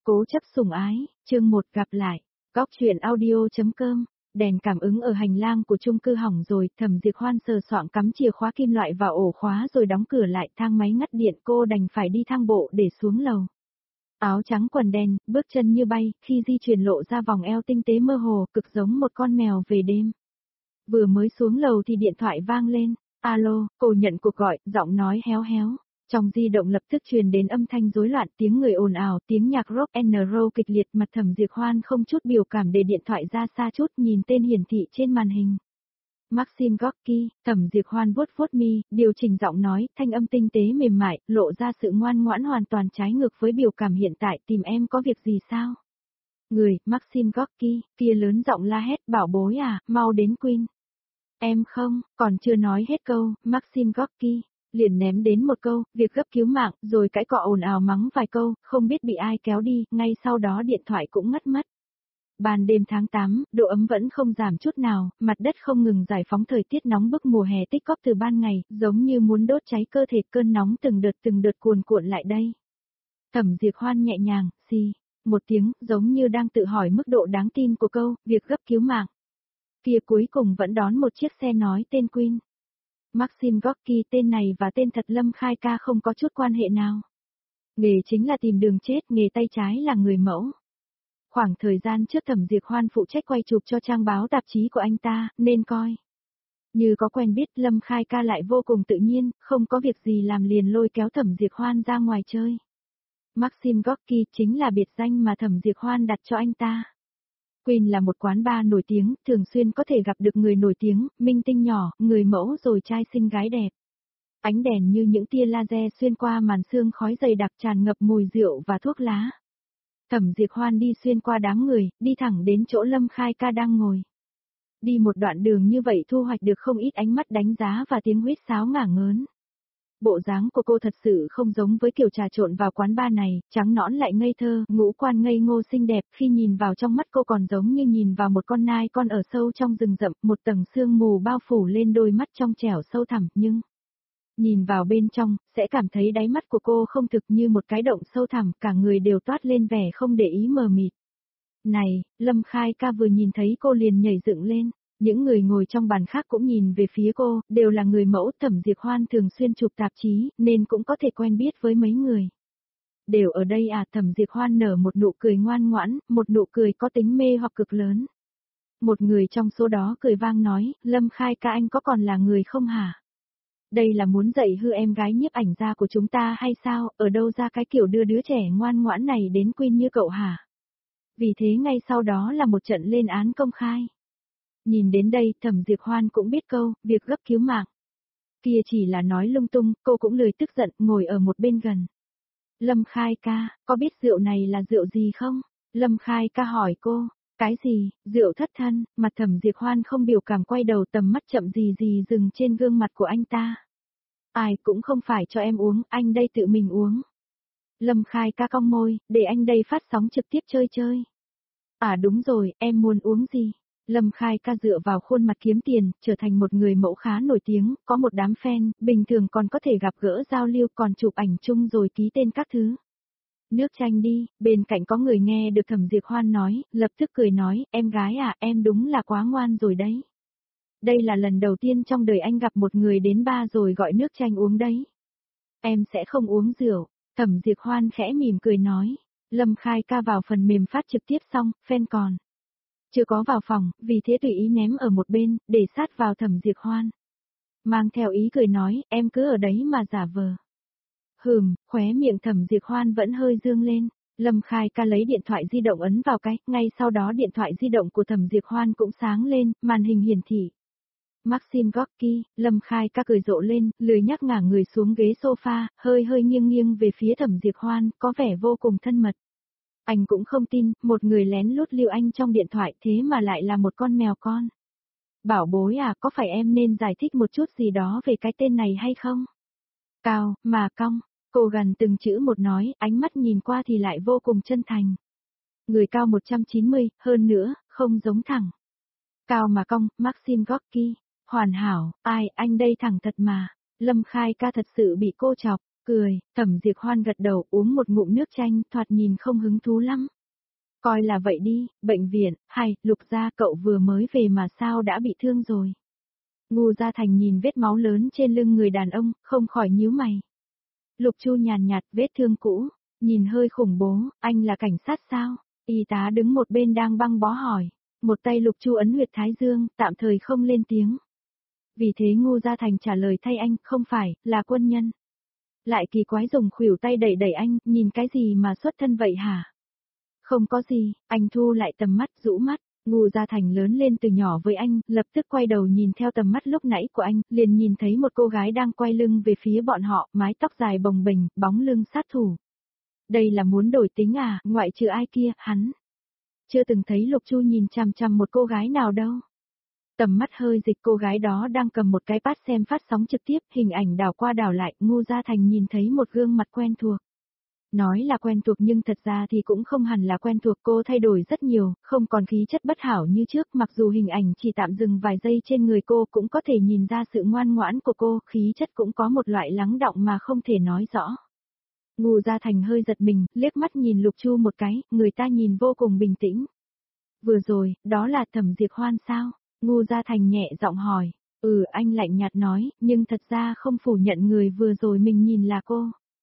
Cố chấp sủng ái, chương 1 gặp lại. Góc truyện audio.com. Đèn cảm ứng ở hành lang của chung cư hỏng rồi, Thẩm Diệp Hoan sờ soạng cắm chìa khóa kim loại vào ổ khóa rồi đóng cửa lại, thang máy ngắt điện, cô đành phải đi thang bộ để xuống lầu. Áo trắng quần đen, bước chân như bay, khi di chuyển lộ ra vòng eo tinh tế mơ hồ, cực giống một con mèo về đêm. Vừa mới xuống lầu thì điện thoại vang lên. Alo, cô nhận cuộc gọi, giọng nói héo héo. Trong di động lập tức truyền đến âm thanh rối loạn, tiếng người ồn ào, tiếng nhạc rock and roll kịch liệt, mặt Thẩm Diệp Hoan không chút biểu cảm để điện thoại ra xa chút, nhìn tên hiển thị trên màn hình. Maxim Gorky. Thẩm Diệp Hoan vuốt vuốt mi, điều chỉnh giọng nói, thanh âm tinh tế mềm mại, lộ ra sự ngoan ngoãn hoàn toàn trái ngược với biểu cảm hiện tại, tìm em có việc gì sao? Người, Maxim Gorky, kia lớn giọng la hét, bảo bối à, mau đến Queen. Em không, còn chưa nói hết câu, Maxim Gorky liền ném đến một câu, việc gấp cứu mạng, rồi cãi cọ ồn ào mắng vài câu, không biết bị ai kéo đi, ngay sau đó điện thoại cũng ngắt mất. Ban đêm tháng 8, độ ấm vẫn không giảm chút nào, mặt đất không ngừng giải phóng thời tiết nóng bức mùa hè tích cóp từ ban ngày, giống như muốn đốt cháy cơ thể, cơn nóng từng đợt cuồn cuộn lại đây. Thẩm Diệp Hoan nhẹ nhàng, xì, một tiếng, giống như đang tự hỏi mức độ đáng tin của câu, việc gấp cứu mạng. Kia cuối cùng vẫn đón một chiếc xe nói tên Queen. Maxim Gorky, tên này và tên thật Lâm Khai Ca không có chút quan hệ nào. Nghề chính là tìm đường chết, nghề tay trái là người mẫu. Khoảng thời gian trước Thẩm Diệp Hoan phụ trách quay chụp cho trang báo tạp chí của anh ta, nên coi. Như có quen biết, Lâm Khai Ca lại vô cùng tự nhiên, không có việc gì làm liền lôi kéo Thẩm Diệp Hoan ra ngoài chơi. Maxim Gorky chính là biệt danh mà Thẩm Diệp Hoan đặt cho anh ta. Queen là một quán bar nổi tiếng, thường xuyên có thể gặp được người nổi tiếng, minh tinh nhỏ, người mẫu rồi trai xinh gái đẹp. Ánh đèn như những tia laser xuyên qua màn sương khói dày đặc tràn ngập mùi rượu và thuốc lá. Thẩm Diệp Hoan đi xuyên qua đám người, đi thẳng đến chỗ Lâm Khai Ca đang ngồi. Đi một đoạn đường như vậy thu hoạch được không ít ánh mắt đánh giá và tiếng huýt sáo ngả ngớn. Bộ dáng của cô thật sự không giống với kiểu trà trộn vào quán bar này, trắng nõn lại ngây thơ, ngũ quan ngây ngô xinh đẹp, khi nhìn vào trong mắt cô còn giống như nhìn vào một con nai con ở sâu trong rừng rậm, một tầng sương mù bao phủ lên đôi mắt trong trẻo sâu thẳm, nhưng nhìn vào bên trong, sẽ cảm thấy đáy mắt của cô không thực như một cái động sâu thẳm, cả người đều toát lên vẻ không để ý mờ mịt. Này, Lâm Khai Ca vừa nhìn thấy cô liền nhảy dựng lên. Những người ngồi trong bàn khác cũng nhìn về phía cô, đều là người mẫu. Thẩm Diệp Hoan thường xuyên chụp tạp chí, nên cũng có thể quen biết với mấy người. Đều ở đây à? Thẩm Diệp Hoan nở một nụ cười ngoan ngoãn, một nụ cười có tính mê hoặc cực lớn. Một người trong số đó cười vang nói, Lâm Khai Ca anh có còn là người không hả? Đây là muốn dạy hư em gái nhiếp ảnh gia của chúng ta hay sao? Ở đâu ra cái kiểu đưa đứa trẻ ngoan ngoãn này đến Queen như cậu hả? Vì thế ngay sau đó là một trận lên án công khai. Nhìn đến đây, Thẩm Diệp Hoan cũng biết câu, việc gấp cứu mạng. Kia chỉ là nói lung tung, cô cũng lười tức giận, ngồi ở một bên gần. Lâm Khai Ca, có biết rượu này là rượu gì không? Lâm Khai Ca hỏi cô, cái gì, rượu thất thân, mặt Thẩm Diệp Hoan không biểu cảm quay đầu, tầm mắt chậm gì dừng trên gương mặt của anh ta. Ai cũng không phải cho em uống, anh đây tự mình uống. Lâm Khai Ca cong môi, để anh đây phát sóng trực tiếp chơi. À đúng rồi, em muốn uống gì? Lâm Khai Ca dựa vào khuôn mặt kiếm tiền, trở thành một người mẫu khá nổi tiếng, có một đám fan, bình thường còn có thể gặp gỡ giao lưu, còn chụp ảnh chung rồi ký tên các thứ. Nước chanh đi, bên cạnh có người nghe được Thẩm Diệp Hoan nói, lập tức cười nói, em gái à, em đúng là quá ngoan rồi đấy. Đây là lần đầu tiên trong đời anh gặp một người đến bar rồi gọi nước chanh uống đấy. Em sẽ không uống rượu, Thẩm Diệp Hoan khẽ mỉm cười nói. Lâm Khai Ca vào phần mềm phát trực tiếp xong, fan còn chưa có vào phòng, vì thế tùy ý ném ở một bên, để sát vào Thẩm Diệp Hoan. Mang theo ý cười nói, em cứ ở đấy mà giả vờ. Khóe miệng Thẩm Diệp Hoan vẫn hơi dương lên. Lâm Khai Ca lấy điện thoại di động ấn vào cái, ngay sau đó điện thoại di động của Thẩm Diệp Hoan cũng sáng lên, màn hình hiển thị. Maxim Gorky, Lâm Khai Ca cười rộ lên, lười nhác ngả người xuống ghế sofa, hơi nghiêng về phía Thẩm Diệp Hoan, có vẻ vô cùng thân mật. Anh cũng không tin, một người lén lút lưu anh trong điện thoại thế mà lại là một con mèo con. Bảo bối à, có phải em nên giải thích một chút gì đó về cái tên này hay không? Cao, mà cong, cô gần từng chữ một nói, ánh mắt nhìn qua thì lại vô cùng chân thành. Người cao 190, hơn nữa, không giống thẳng. Cao mà cong, Maxim Gorky, hoàn hảo, ai, anh đây thẳng thật mà. Lâm Khai Ca thật sự bị cô chọc, Cười, Thẩm Diệp Hoan gật đầu uống một ngụm nước chanh, thoạt nhìn không hứng thú lắm. Coi là vậy đi, bệnh viện, hay, Lục gia cậu vừa mới về mà sao đã bị thương rồi. Ngô Gia Thành nhìn vết máu lớn trên lưng người đàn ông, không khỏi nhíu mày. Lục Chu nhàn nhạt, vết thương cũ, nhìn hơi khủng bố, anh là cảnh sát sao? Y tá đứng một bên đang băng bó hỏi. Một tay Lục Chu ấn huyệt thái dương, tạm thời không lên tiếng. Vì thế Ngô Gia Thành trả lời thay anh, không phải, là quân nhân. Lại kỳ quái dùng khuỷu tay đẩy đẩy anh, nhìn cái gì mà xuất thân vậy hả? Không có gì, anh thu lại tầm mắt, rũ mắt. Ngô Gia Thành lớn lên từ nhỏ với anh, lập tức quay đầu nhìn theo tầm mắt lúc nãy của anh, liền nhìn thấy một cô gái đang quay lưng về phía bọn họ, mái tóc dài bồng bềnh, bóng lưng sát thủ. Đây là muốn đổi tính à, ngoại trừ ai kia, hắn. Chưa từng thấy Lục Chu nhìn chằm chằm một cô gái nào đâu. Tầm mắt hơi dịch, cô gái đó đang cầm một cái pad xem phát sóng trực tiếp, hình ảnh đảo qua đảo lại, Ngô Gia Thành nhìn thấy một gương mặt quen thuộc. Nói là quen thuộc nhưng thật ra thì cũng không hẳn là quen thuộc, cô thay đổi rất nhiều, không còn khí chất bất hảo như trước, mặc dù hình ảnh chỉ tạm dừng vài giây trên người cô cũng có thể nhìn ra sự ngoan ngoãn của cô, khí chất cũng có một loại lắng đọng mà không thể nói rõ. Ngô Gia Thành hơi giật mình, liếc mắt nhìn Lục Chu một cái, người ta nhìn vô cùng bình tĩnh. Vừa rồi, đó là Thẩm Diệp Hoan sao? Ngô Gia Thành nhẹ giọng hỏi. Anh lạnh nhạt nói, nhưng thật ra không phủ nhận người vừa rồi mình nhìn là cô.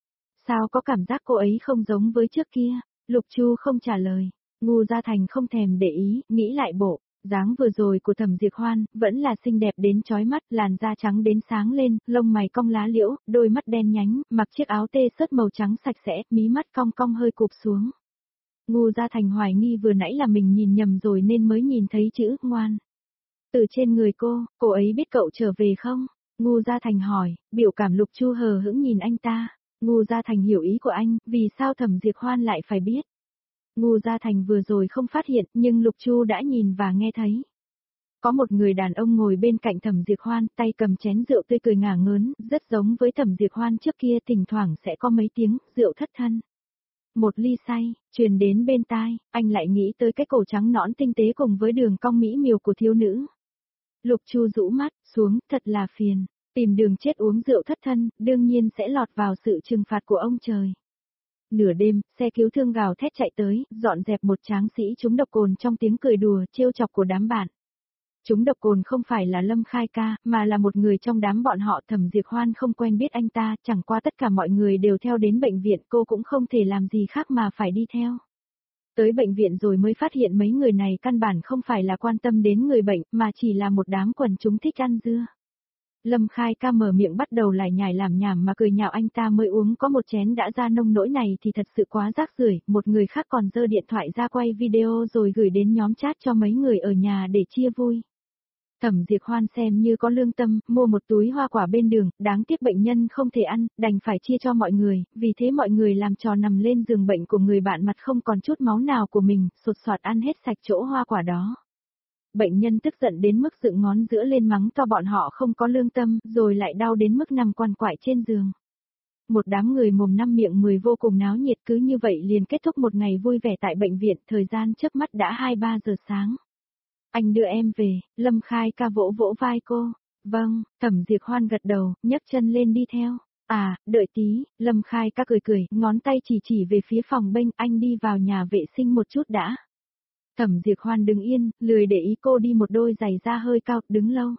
Sao có cảm giác cô ấy không giống với trước kia? Lục Chu không trả lời. Ngô Gia Thành không thèm để ý, nghĩ lại bộ. Dáng vừa rồi của Thẩm Diệp Hoan, vẫn là xinh đẹp đến chói mắt, làn da trắng đến sáng lên, lông mày cong lá liễu, đôi mắt đen nhánh, mặc chiếc áo tê sớt màu trắng sạch sẽ, mí mắt cong cong hơi cụp xuống. Ngô Gia Thành hoài nghi vừa nãy là mình nhìn nhầm rồi nên mới nhìn thấy chữ ngoan. Từ trên người cô ấy biết cậu trở về không? Ngô Gia Thành hỏi, biểu cảm Lục Chu hờ hững nhìn anh ta. Ngô Gia Thành hiểu ý của anh, vì sao Thẩm Diệp Hoan lại phải biết. Ngô Gia Thành vừa rồi không phát hiện, nhưng Lục Chu đã nhìn và nghe thấy. Có một người đàn ông ngồi bên cạnh Thẩm Diệp Hoan, tay cầm chén rượu tươi cười ngả ngớn, rất giống với Thẩm Diệp Hoan trước kia, thỉnh thoảng sẽ có mấy tiếng rượu thất thân. Một ly say, truyền đến bên tai, anh lại nghĩ tới cái cổ trắng nõn tinh tế cùng với đường cong mỹ miều của thiếu nữ. Lục Chu rũ mắt xuống, thật là phiền. Tìm đường chết uống rượu thất thân, đương nhiên sẽ lọt vào sự trừng phạt của ông trời. Nửa đêm, xe cứu thương gào thét chạy tới, dọn dẹp một tráng sĩ trúng độc cồn trong tiếng cười đùa, trêu chọc của đám bạn. Trúng độc cồn không phải là Lâm Khai ca, mà là một người trong đám bọn họ. Thẩm Diệp Hoan không quen biết anh ta, chẳng qua tất cả mọi người đều theo đến bệnh viện, cô cũng không thể làm gì khác mà phải đi theo. Tới bệnh viện rồi mới phát hiện mấy người này căn bản không phải là quan tâm đến người bệnh, mà chỉ là một đám quần chúng thích ăn dưa. Lâm Khai ca mở miệng bắt đầu lải nhải làm nhảm mà cười nhạo anh ta mới uống có một chén đã ra nông nỗi này thì thật sự quá rác rưởi. Một người khác còn giơ điện thoại ra quay video rồi gửi đến nhóm chat cho mấy người ở nhà để chia vui. Thẩm Diệp Hoan xem như có lương tâm, mua một túi hoa quả bên đường, đáng tiếc bệnh nhân không thể ăn, đành phải chia cho mọi người, vì thế mọi người làm trò nằm lên giường bệnh của người bạn mặt không còn chút máu nào của mình, sột soạt ăn hết sạch chỗ hoa quả đó. Bệnh nhân tức giận đến mức dựng ngón giữa lên mắng to bọn họ không có lương tâm, rồi lại đau đến mức nằm quằn quại trên giường. Một đám người mồm năm miệng mười vô cùng náo nhiệt, cứ như vậy liền kết thúc một ngày vui vẻ tại bệnh viện, thời gian chớp mắt đã 2-3 giờ sáng. Anh đưa em về, Lâm Khai ca vỗ vỗ vai cô. Vâng, Thẩm Diệp Hoan gật đầu, nhấc chân lên đi theo. À, đợi tí, Lâm Khai ca cười cười, ngón tay chỉ về phía phòng bênh, anh đi vào nhà vệ sinh một chút đã. Thẩm Diệp Hoan đứng yên, lười để ý cô đi một đôi giày da hơi cao, đứng lâu.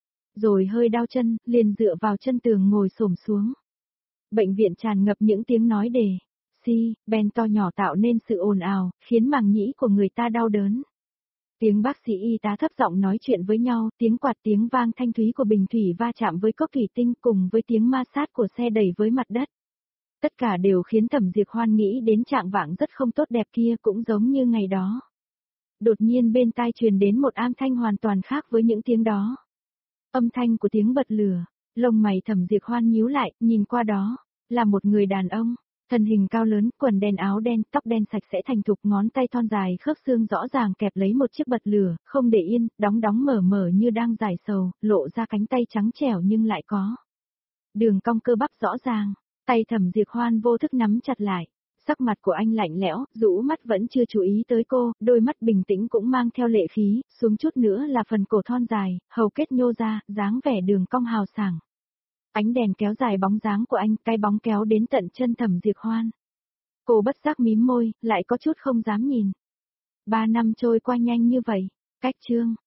Rồi hơi đau chân, liền dựa vào chân tường ngồi xổm xuống. Bệnh viện tràn ngập những tiếng nói đề, ben to nhỏ tạo nên sự ồn ào, khiến màng nhĩ của người ta đau đớn. Tiếng bác sĩ y tá thấp giọng nói chuyện với nhau, tiếng quạt tiếng vang thanh thúy của bình thủy va chạm với cốc thủy tinh cùng với tiếng ma sát của xe đẩy với mặt đất. Tất cả đều khiến Thẩm Diệp Hoan nghĩ đến trạng vạng rất không tốt đẹp kia cũng giống như ngày đó. Đột nhiên bên tai truyền đến một âm thanh hoàn toàn khác với những tiếng đó. Âm thanh của tiếng bật lửa, lông mày Thẩm Diệp Hoan nhíu lại, nhìn qua đó, là một người đàn ông. Thân hình cao lớn, quần đen áo đen, tóc đen sạch sẽ thành thục, ngón tay thon dài khớp xương rõ ràng kẹp lấy một chiếc bật lửa, không để yên, đóng mở như đang giải sầu, lộ ra cánh tay trắng trẻo nhưng lại có đường cong cơ bắp rõ ràng. Tay Thẩm Diệp Hoan vô thức nắm chặt lại. Sắc mặt của anh lạnh lẽo, rũ mắt vẫn chưa chú ý tới cô, đôi mắt bình tĩnh cũng mang theo lệ khí, xuống chút nữa là phần cổ thon dài, hầu kết nhô ra, dáng vẻ đường cong hào sảng. Ánh đèn kéo dài bóng dáng của anh, cái bóng kéo đến tận chân Thẩm Diệp Hoan. Cô bất giác mím môi, lại có chút không dám nhìn. 3 năm trôi qua nhanh như vậy, cách chương.